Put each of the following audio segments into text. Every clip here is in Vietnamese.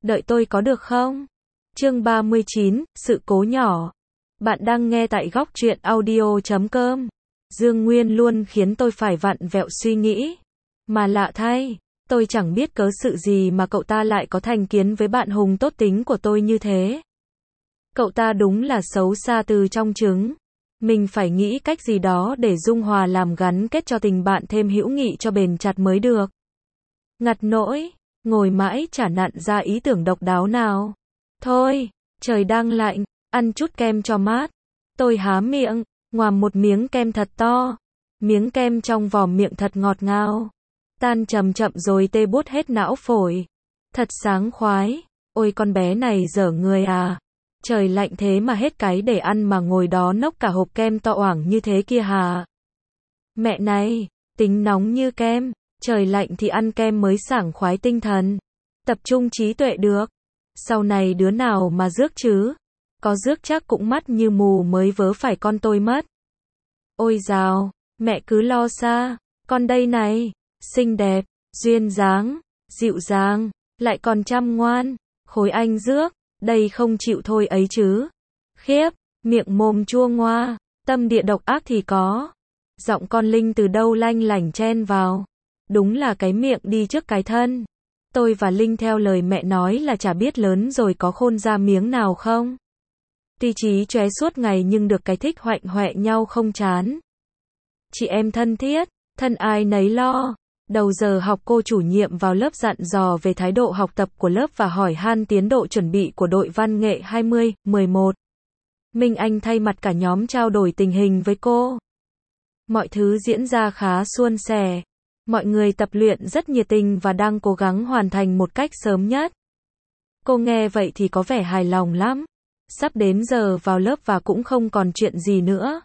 đợi tôi có được không? Chương 39, sự cố nhỏ. Bạn đang nghe tại góc truyện audio.com. Dương Nguyên luôn khiến tôi phải vặn vẹo suy nghĩ. Mà lạ thay, tôi chẳng biết cớ sự gì mà cậu ta lại có thành kiến với bạn Hùng tốt tính của tôi như thế. Cậu ta đúng là xấu xa từ trong trứng. Mình phải nghĩ cách gì đó để dung hòa làm gắn kết cho tình bạn thêm hữu nghị cho bền chặt mới được. Ngặt nỗi, ngồi mãi chả nặn ra ý tưởng độc đáo nào. Thôi, trời đang lạnh, ăn chút kem cho mát. Tôi há miệng, ngoàm một miếng kem thật to. Miếng kem trong vòm miệng thật ngọt ngào. Tan chậm chậm rồi tê buốt hết não phổi. Thật sáng khoái. Ôi con bé này dở người à. Trời lạnh thế mà hết cái để ăn mà ngồi đó nốc cả hộp kem to oảng như thế kia hả? Mẹ này, tính nóng như kem. Trời lạnh thì ăn kem mới sảng khoái tinh thần. Tập trung trí tuệ được. Sau này đứa nào mà rước chứ? Có rước chắc cũng mắt như mù mới vớ phải con tôi mất. Ôi dào, mẹ cứ lo xa. Con đây này, xinh đẹp, duyên dáng, dịu dàng, lại còn chăm ngoan. Khối anh rước, đây không chịu thôi ấy chứ. Khiếp, miệng mồm chua ngoa, tâm địa độc ác thì có. Giọng con Linh từ đâu lanh lảnh chen vào. Đúng là cái miệng đi trước cái thân. Tôi và Linh theo lời mẹ nói là chả biết lớn rồi có khôn ra miếng nào không. Tuy chí chóe suốt ngày nhưng được cái thích hoạnh hoẹ nhau không chán. Chị em thân thiết, thân ai nấy lo. Đầu giờ học cô chủ nhiệm vào lớp dặn dò về thái độ học tập của lớp và hỏi han tiến độ chuẩn bị của đội văn nghệ 20-11. Minh Anh thay mặt cả nhóm trao đổi tình hình với cô. Mọi thứ diễn ra khá suôn sẻ. Mọi người tập luyện rất nhiệt tình và đang cố gắng hoàn thành một cách sớm nhất. Cô nghe vậy thì có vẻ hài lòng lắm. Sắp đến giờ vào lớp và cũng không còn chuyện gì nữa.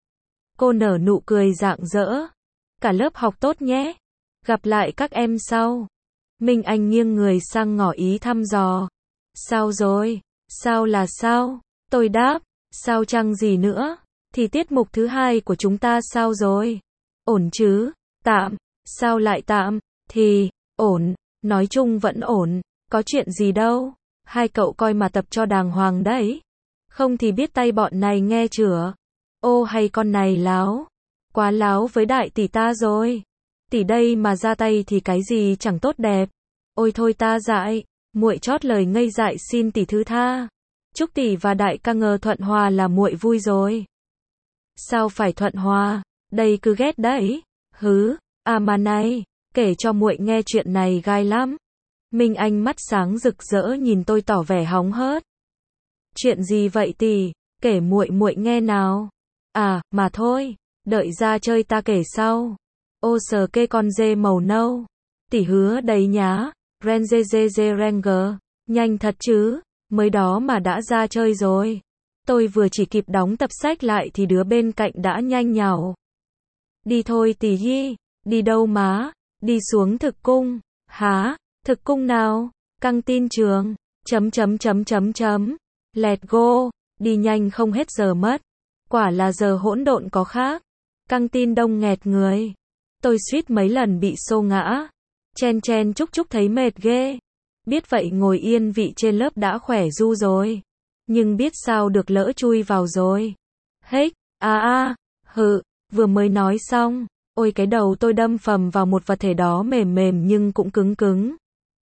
Cô nở nụ cười rạng rỡ. Cả lớp học tốt nhé. Gặp lại các em sau. Minh Anh nghiêng người sang ngỏ ý thăm dò. Sao rồi? Sao là sao? Tôi đáp. Sao chăng gì nữa? Thì tiết mục thứ 2 của chúng ta sao rồi? Ổn chứ? Tạm. Sao lại tạm? Thì, ổn. Nói chung vẫn ổn. Có chuyện gì đâu. Hai cậu coi mà tập cho đàng hoàng đấy. Không thì biết tay bọn này nghe chửa. Ô hay con này láo. Quá láo với đại tỷ ta rồi. Tỷ đây mà ra tay thì cái gì chẳng tốt đẹp. Ôi thôi ta dại. Muội chót lời ngây dại xin tỷ thứ tha. Chúc tỷ và đại ca ngờ thuận hòa là muội vui rồi. Sao phải thuận hòa? Đây cứ ghét đấy. Hứ. À mà này, kể cho muội nghe chuyện này gai lắm. Minh Anh mắt sáng rực rỡ nhìn tôi tỏ vẻ hóng hớt. Chuyện gì vậy tỷ? Kể muội nghe nào. À, mà thôi, đợi ra chơi ta kể sau. Ô sờ kê con dê màu nâu. Tỷ hứa đấy nhá. Ranger, nhanh thật chứ, mới đó mà đã ra chơi rồi. Tôi vừa chỉ kịp đóng tập sách lại thì đứa bên cạnh đã nhanh nhảu. Đi thôi tỷ hi. Đi đâu má? Đi xuống thực cung. Hả? Thực cung nào? Căng tin trường. Let's go. Đi nhanh không hết giờ mất. Quả là giờ hỗn độn có khác. Căng tin đông nghẹt người. Tôi suýt mấy lần bị xô ngã. Chen chúc thấy mệt ghê. Biết vậy ngồi yên vị trên lớp đã khỏe ru rồi. Nhưng biết sao được lỡ chui vào rồi. Hếch, vừa mới nói xong. Ôi cái đầu tôi đâm phầm vào một vật thể đó mềm nhưng cũng cứng.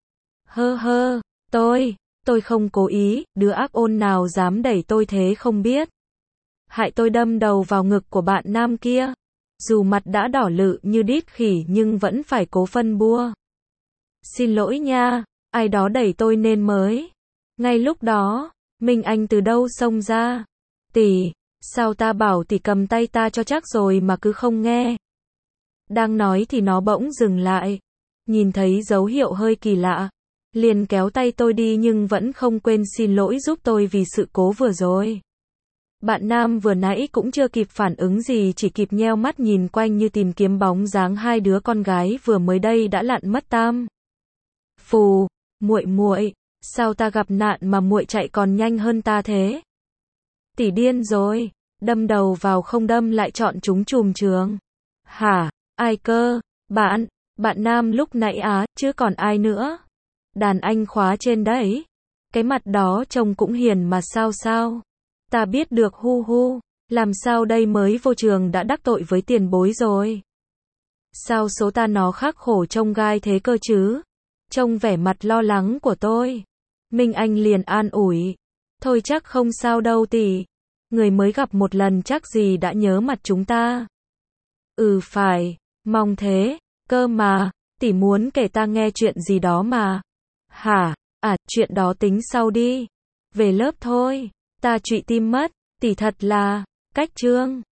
Tôi không cố ý, đứa ác ôn nào dám đẩy tôi thế không biết. Hại tôi đâm đầu vào ngực của bạn nam kia. Dù mặt đã đỏ lự như đít khỉ nhưng vẫn phải cố phân bua. Xin lỗi nha, ai đó đẩy tôi nên mới. Ngay lúc đó, Minh Anh từ đâu xông ra. Tỷ, sao ta bảo tỷ cầm tay ta cho chắc rồi mà cứ không nghe. Đang nói thì nó bỗng dừng lại. Nhìn thấy dấu hiệu hơi kỳ lạ. Liền kéo tay tôi đi nhưng vẫn không quên xin lỗi giúp tôi vì sự cố vừa rồi. Bạn nam vừa nãy cũng chưa kịp phản ứng gì chỉ kịp nheo mắt nhìn quanh như tìm kiếm bóng dáng hai đứa con gái vừa mới đây đã lặn mất tam. Phù, muội, sao ta gặp nạn mà muội chạy còn nhanh hơn ta thế? Tỷ điên rồi, đâm đầu vào không đâm lại chọn chúng chùm trường. Hả? Ai cơ? Bạn nam lúc nãy chứ còn ai nữa? Đàn anh khóa trên đấy. Cái mặt đó trông cũng hiền mà sao sao. Ta biết được hu hu. Làm sao đây, mới vô trường đã đắc tội với tiền bối rồi. Sao số ta nó khắc khổ trông gai thế cơ chứ? Trông vẻ mặt lo lắng của tôi, Minh Anh liền an ủi. Thôi chắc không sao đâu tỷ. Người mới gặp một lần chắc gì đã nhớ mặt chúng ta. Ừ phải, mong thế, cơ mà, tỷ muốn kể ta nghe chuyện gì đó mà. Hả, chuyện đó tính sau đi. Về lớp thôi, ta trụy tim mất, tỷ thật là, cách trương.